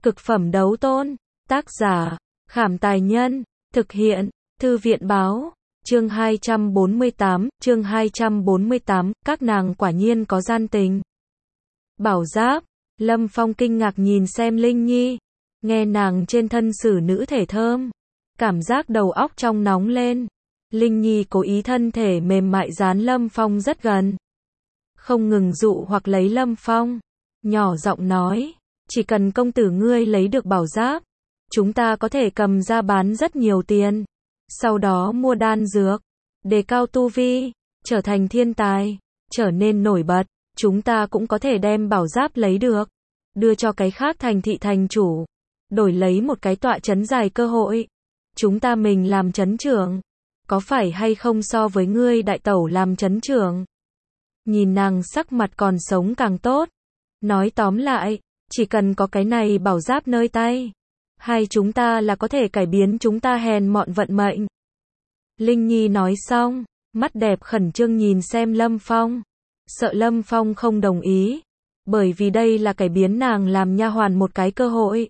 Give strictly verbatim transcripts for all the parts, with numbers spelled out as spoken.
Cực phẩm đấu tôn. Tác giả, Khảm Tài Nhân. Thực hiện, Thư viện Báo. Chương hai trăm bốn mươi tám, chương hai trăm bốn mươi tám, các nàng quả nhiên có gian tình. Bảo giáp. Lâm Phong kinh ngạc nhìn xem Linh Nhi. Nghe nàng trên thân xử nữ thể thơm. Cảm giác đầu óc trong nóng lên. Linh Nhi cố ý thân thể mềm mại dán Lâm Phong rất gần. Không ngừng dụ hoặc lấy Lâm Phong. Nhỏ giọng nói. Chỉ cần công tử ngươi lấy được bảo giáp. Chúng ta có thể cầm ra bán rất nhiều tiền. Sau đó mua đan dược. Đề cao tu vi. Trở thành thiên tài. Trở nên nổi bật. Chúng ta cũng có thể đem bảo giáp lấy được. Đưa cho cái khác thành thị thành chủ. Đổi lấy một cái tọa chấn dài cơ hội. Chúng ta mình làm chấn trưởng. Có phải hay không so với ngươi đại tẩu làm chấn trưởng? Nhìn nàng sắc mặt còn sống càng tốt. Nói tóm lại, chỉ cần có cái này bảo giáp nơi tay. Hay chúng ta là có thể cải biến chúng ta hèn mọn vận mệnh. Linh Nhi nói xong, mắt đẹp khẩn trương nhìn xem Lâm Phong. Sợ Lâm Phong không đồng ý. Bởi vì đây là cải biến nàng làm nha hoàn một cái cơ hội.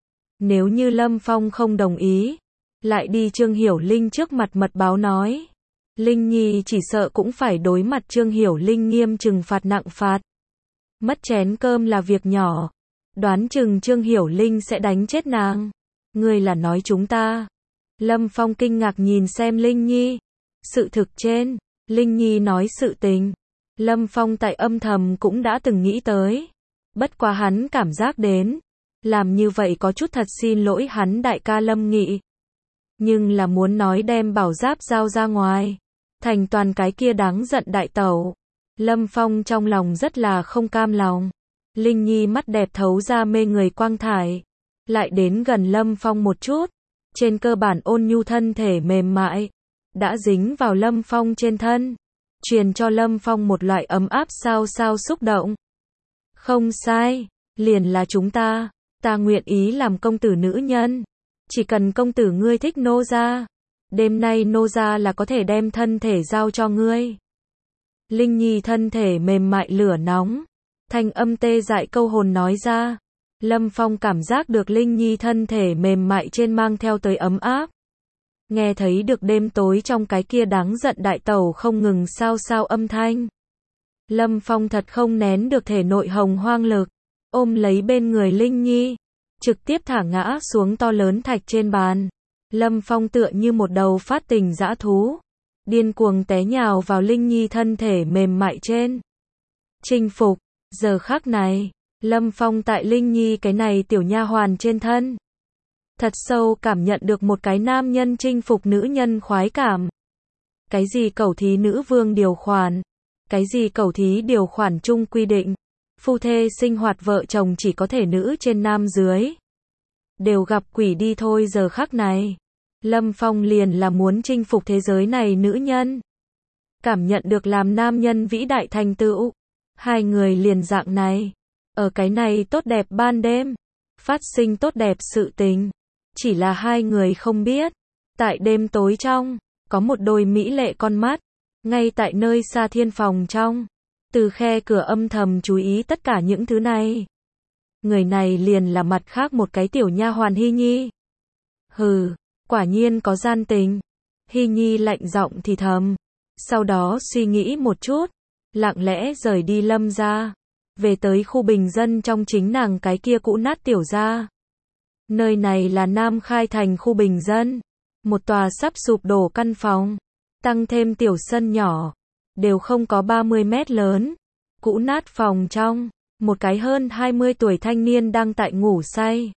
Nếu như Lâm Phong không đồng ý, lại đi Trương Hiểu Linh trước mặt mật báo nói. Linh Nhi chỉ sợ cũng phải đối mặt Trương Hiểu Linh nghiêm trừng phạt nặng phạt. Mất chén cơm là việc nhỏ. Đoán chừng Trương Hiểu Linh sẽ đánh chết nàng. Ngươi là nói chúng ta. Lâm Phong kinh ngạc nhìn xem Linh Nhi. Sự thực trên, Linh Nhi nói sự tình. Lâm Phong tại âm thầm cũng đã từng nghĩ tới. Bất quá hắn cảm giác đến. Làm như vậy có chút thật xin lỗi hắn đại ca Lâm Nghị. Nhưng là muốn nói đem bảo giáp giao ra ngoài. Thành toàn cái kia đáng giận đại tẩu. Lâm Phong trong lòng rất là không cam lòng. Linh Nhi mắt đẹp thấu ra mê người quang thải. Lại đến gần Lâm Phong một chút. Trên cơ bản ôn nhu thân thể mềm mại. Đã dính vào Lâm Phong trên thân. Truyền cho Lâm Phong một loại ấm áp sao sao xúc động. Không sai. Liền là chúng ta. Ta nguyện ý làm công tử nữ nhân. Chỉ cần công tử ngươi thích nô gia. Đêm nay nô gia là có thể đem thân thể giao cho ngươi. Linh Nhi thân thể mềm mại lửa nóng. Thanh âm tê dại câu hồn nói ra. Lâm Phong cảm giác được Linh Nhi thân thể mềm mại trên mang theo tới ấm áp. Nghe thấy được đêm tối trong cái kia đáng giận đại tẩu không ngừng sao sao âm thanh. Lâm Phong thật không nén được thể nội hồng hoang lực. Ôm lấy bên người Linh Nhi. Trực tiếp thả ngã xuống to lớn thạch trên bàn. Lâm Phong tựa như một đầu phát tình dã thú. Điên cuồng té nhào vào Linh Nhi thân thể mềm mại trên. Chinh phục. Giờ khắc này, Lâm Phong tại Linh Nhi cái này tiểu nha hoàn trên thân. Thật sâu cảm nhận được một cái nam nhân chinh phục nữ nhân khoái cảm. Cái gì cẩu thí nữ vương điều khoản. Cái gì cẩu thí điều khoản chung quy định. Phu thê sinh hoạt vợ chồng chỉ có thể nữ trên nam dưới. Đều gặp quỷ đi thôi giờ khắc này. Lâm Phong liền là muốn chinh phục thế giới này nữ nhân. Cảm nhận được làm nam nhân vĩ đại thành tựu. Hai người liền dạng này. Ở cái này tốt đẹp ban đêm. Phát sinh tốt đẹp sự tình. Chỉ là hai người không biết. Tại đêm tối trong. Có một đôi mỹ lệ con mắt. Ngay tại nơi xa thiên phòng trong. Từ khe cửa âm thầm chú ý tất cả những thứ này. Người này liền là mặt khác một cái tiểu nha hoàn Hy Nhi. Hừ, quả nhiên có gian tình. Hy Nhi lạnh giọng thì thầm. Sau đó suy nghĩ một chút. Lặng lẽ rời đi Lâm gia. Về tới khu bình dân trong chính nàng cái kia cũ nát tiểu gia. Nơi này là Nam Khai Thành khu bình dân. Một tòa sắp sụp đổ căn phòng. Tăng thêm tiểu sân nhỏ. Đều không có ba mươi mét lớn. Cũ nát phòng trong. Một cái hơn hai mươi tuổi thanh niên đang tại ngủ say.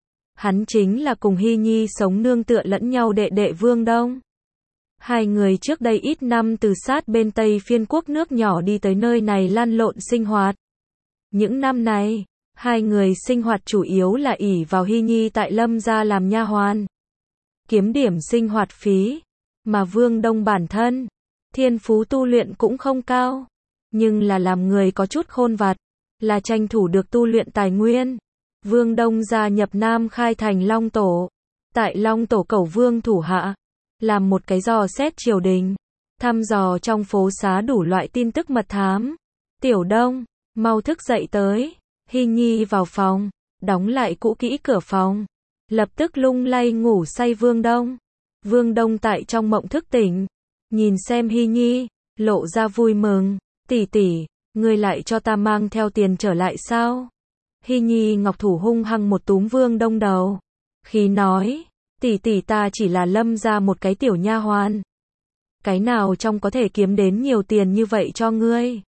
Hắn chính là cùng Hy Nhi sống nương tựa lẫn nhau đệ đệ Vương Đông. Hai người trước đây ít năm từ sát bên Tây Phiên quốc nước nhỏ đi tới nơi này lăn lộn sinh hoạt. Những năm này, hai người sinh hoạt chủ yếu là ỷ vào Hy Nhi tại Lâm gia làm nha hoàn. Kiếm điểm sinh hoạt phí. Mà Vương Đông bản thân, thiên phú tu luyện cũng không cao. Nhưng là làm người có chút khôn vặt. Là tranh thủ được tu luyện tài nguyên. Vương Đông gia nhập Nam Khai Thành Long Tổ. Tại Long Tổ Cẩu Vương thủ hạ. Làm một cái dò xét triều đình. Thăm dò trong phố xá đủ loại tin tức mật thám. Tiểu Đông, mau thức dậy tới. Hy Nhi vào phòng. đóng lại cũ kỹ cửa phòng, lập tức lung lay ngủ say Vương Đông. Vương Đông tại trong mộng thức tỉnh, nhìn xem Hy Nhi, lộ ra vui mừng, tỷ tỷ, ngươi lại cho ta mang theo tiền trở lại sao? Hy Nhi ngọc thủ hung hăng một túm Vương Đông đầu, khi nói, tỷ tỷ ta chỉ là Lâm gia một cái tiểu nha hoàn. Cái nào trong có thể kiếm đến nhiều tiền như vậy cho ngươi?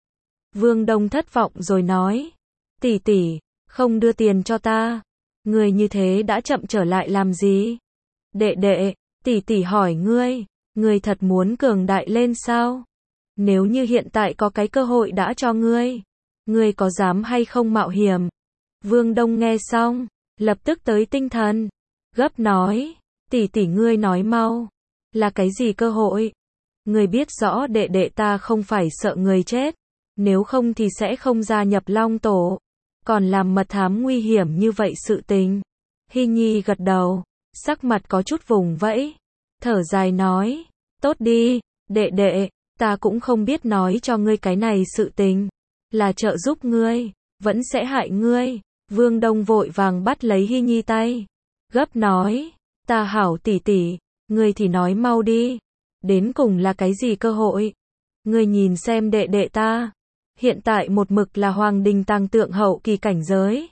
Vương Đông thất vọng rồi nói, tỷ tỷ, không đưa tiền cho ta, ngươi như thế đã chậm trở lại làm gì? Đệ đệ, tỷ tỷ hỏi ngươi, ngươi thật muốn cường đại lên sao? Nếu như hiện tại có cái cơ hội đã cho ngươi, ngươi có dám hay không mạo hiểm? Vương Đông nghe xong, lập tức tới tinh thần, gấp nói, tỷ tỷ ngươi nói mau, là cái gì cơ hội? Ngươi biết rõ đệ đệ ta không phải sợ người chết, nếu không thì sẽ không gia nhập Long Tổ, còn làm mật thám nguy hiểm như vậy sự tình. Hy Nhi gật đầu, sắc mặt có chút vùng vẫy, thở dài nói, tốt đi, đệ đệ, ta cũng không biết nói cho ngươi cái này sự tình, là trợ giúp ngươi, vẫn sẽ hại ngươi. Vương Đông vội vàng bắt lấy Hy Nhi tay, gấp nói, ta hảo tỷ tỷ, ngươi thì nói mau đi, đến cùng là cái gì cơ hội? Ngươi nhìn xem đệ đệ ta, hiện tại một mực là hoàng đình tàng tượng hậu kỳ cảnh giới.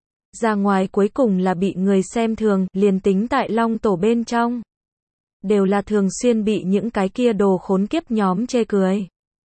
Ra ngoài cuối cùng là bị người xem thường, liền tính tại Long Tổ bên trong. Đều là thường xuyên bị những cái kia đồ khốn kiếp nhóm chê cười.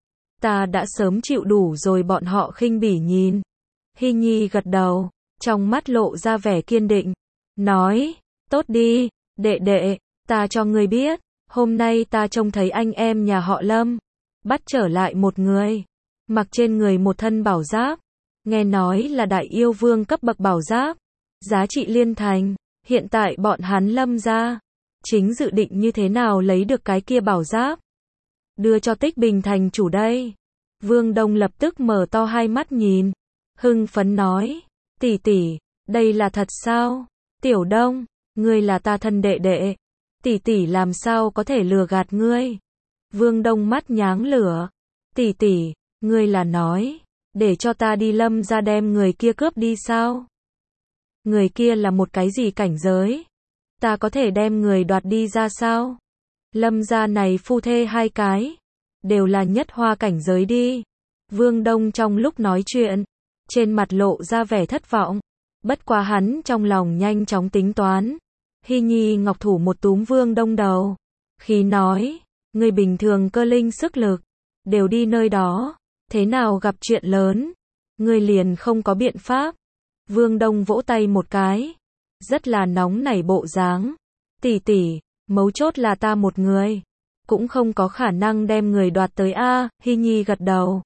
Ta đã sớm chịu đủ rồi bọn họ khinh bỉ nhìn. Hy Nhi gật đầu, trong mắt lộ ra vẻ kiên định. Nói, tốt đi, đệ đệ, ta cho ngươi biết, hôm nay ta trông thấy anh em nhà họ Lâm, bắt trở lại một người, mặc trên người một thân bảo giáp, nghe nói là đại yêu vương cấp bậc bảo giáp, giá trị liên thành, hiện tại bọn hắn Lâm gia, chính dự định như thế nào lấy được cái kia bảo giáp, đưa cho Tích Bình thành chủ đây. Vương Đông lập tức mở to hai mắt nhìn, hưng phấn nói, tỷ tỷ, đây là thật sao? Tiểu Đông, ngươi là ta thân đệ đệ, tỷ tỷ làm sao có thể lừa gạt ngươi? Vương Đông mắt nháng lửa, tỷ tỷ, ngươi là nói, để cho ta đi Lâm gia đem người kia cướp đi sao? Người kia là một cái gì cảnh giới? Ta có thể đem người đoạt đi ra sao? Lâm gia này phu thê hai cái, đều là nhất hoa cảnh giới đi. Vương Đông trong lúc nói chuyện, trên mặt lộ ra vẻ thất vọng, bất quá hắn trong lòng nhanh chóng tính toán. Hy Nhi ngọc thủ một túm Vương Đông đầu, khi nói, người bình thường cơ linh sức lực, đều đi nơi đó, thế nào gặp chuyện lớn, người liền không có biện pháp. Vương Đông vỗ tay một cái, rất là nóng nảy bộ dáng, tỷ tỷ, mấu chốt là ta một người, cũng không có khả năng đem người đoạt tới a. Hy Nhi gật đầu,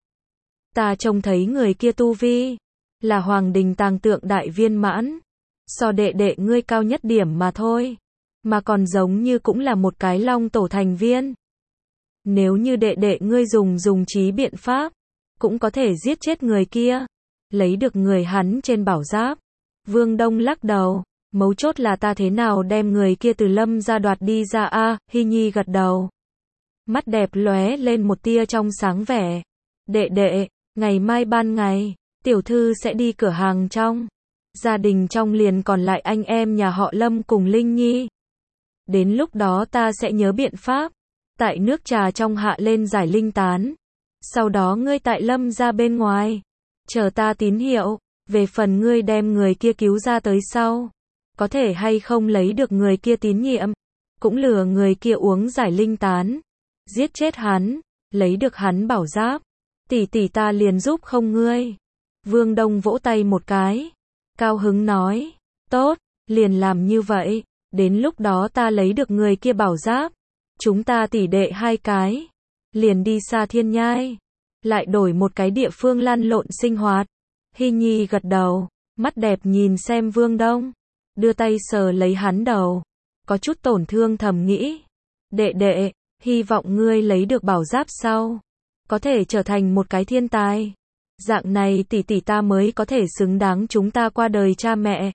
ta trông thấy người kia tu vi, là hoàng đình tàng tượng đại viên mãn, so đệ đệ ngươi cao nhất điểm mà thôi, mà còn giống như cũng là một cái Long Tổ thành viên. Nếu như đệ đệ ngươi dùng dùng trí biện pháp, cũng có thể giết chết người kia, lấy được người hắn trên bảo giáp. Vương Đông lắc đầu, mấu chốt là ta thế nào đem người kia từ Lâm gia đoạt đi ra a. Hy Nhi gật đầu, mắt đẹp lóe lên một tia trong sáng vẻ, đệ đệ, ngày mai ban ngày, tiểu thư sẽ đi cửa hàng trong, gia đình trong liền còn lại anh em nhà họ Lâm cùng Linh Nhi. Đến lúc đó ta sẽ nhớ biện pháp, tại nước trà trong hạ lên giải linh tán, sau đó ngươi tại Lâm gia bên ngoài, chờ ta tín hiệu, về phần ngươi đem người kia cứu ra tới sau, có thể hay không lấy được người kia tín nhiệm, cũng lừa người kia uống giải linh tán, giết chết hắn, lấy được hắn bảo giáp, tỷ tỷ ta liền giúp không ngươi. Vương Đông vỗ tay một cái, cao hứng nói, tốt, liền làm như vậy, đến lúc đó ta lấy được người kia bảo giáp, chúng ta tỷ đệ hai cái, liền đi xa thiên nhai, lại đổi một cái địa phương lăn lộn sinh hoạt. Hy Nhi gật đầu, mắt đẹp nhìn xem Vương Đông, đưa tay sờ lấy hắn đầu, có chút tổn thương thầm nghĩ, đệ đệ, hy vọng ngươi lấy được bảo giáp sau, có thể trở thành một cái thiên tài, dạng này tỷ tỷ ta mới có thể xứng đáng chúng ta qua đời cha mẹ.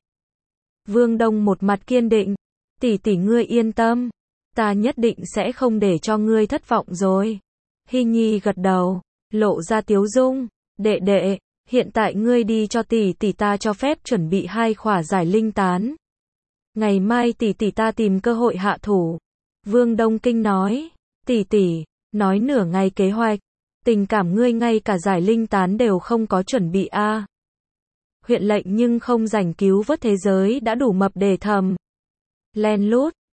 Vương Đông một mặt kiên định, tỷ tỷ ngươi yên tâm, ta nhất định sẽ không để cho ngươi thất vọng rồi. Hy Nhi gật đầu, lộ ra tiếu dung, đệ đệ, Hiện tại ngươi đi cho tỷ tỷ ta cho phép chuẩn bị hai khỏa giải linh tán. Ngày mai tỷ tỷ ta tìm cơ hội hạ thủ. Vương Đông Kinh nói. Tỷ tỷ, nói nửa ngày kế hoạch. Tình cảm ngươi ngay cả giải linh tán đều không có chuẩn bị a. À. Huyện lệnh nhưng không rảnh cứu vớt thế giới đã đủ mập để thầm. Len lút.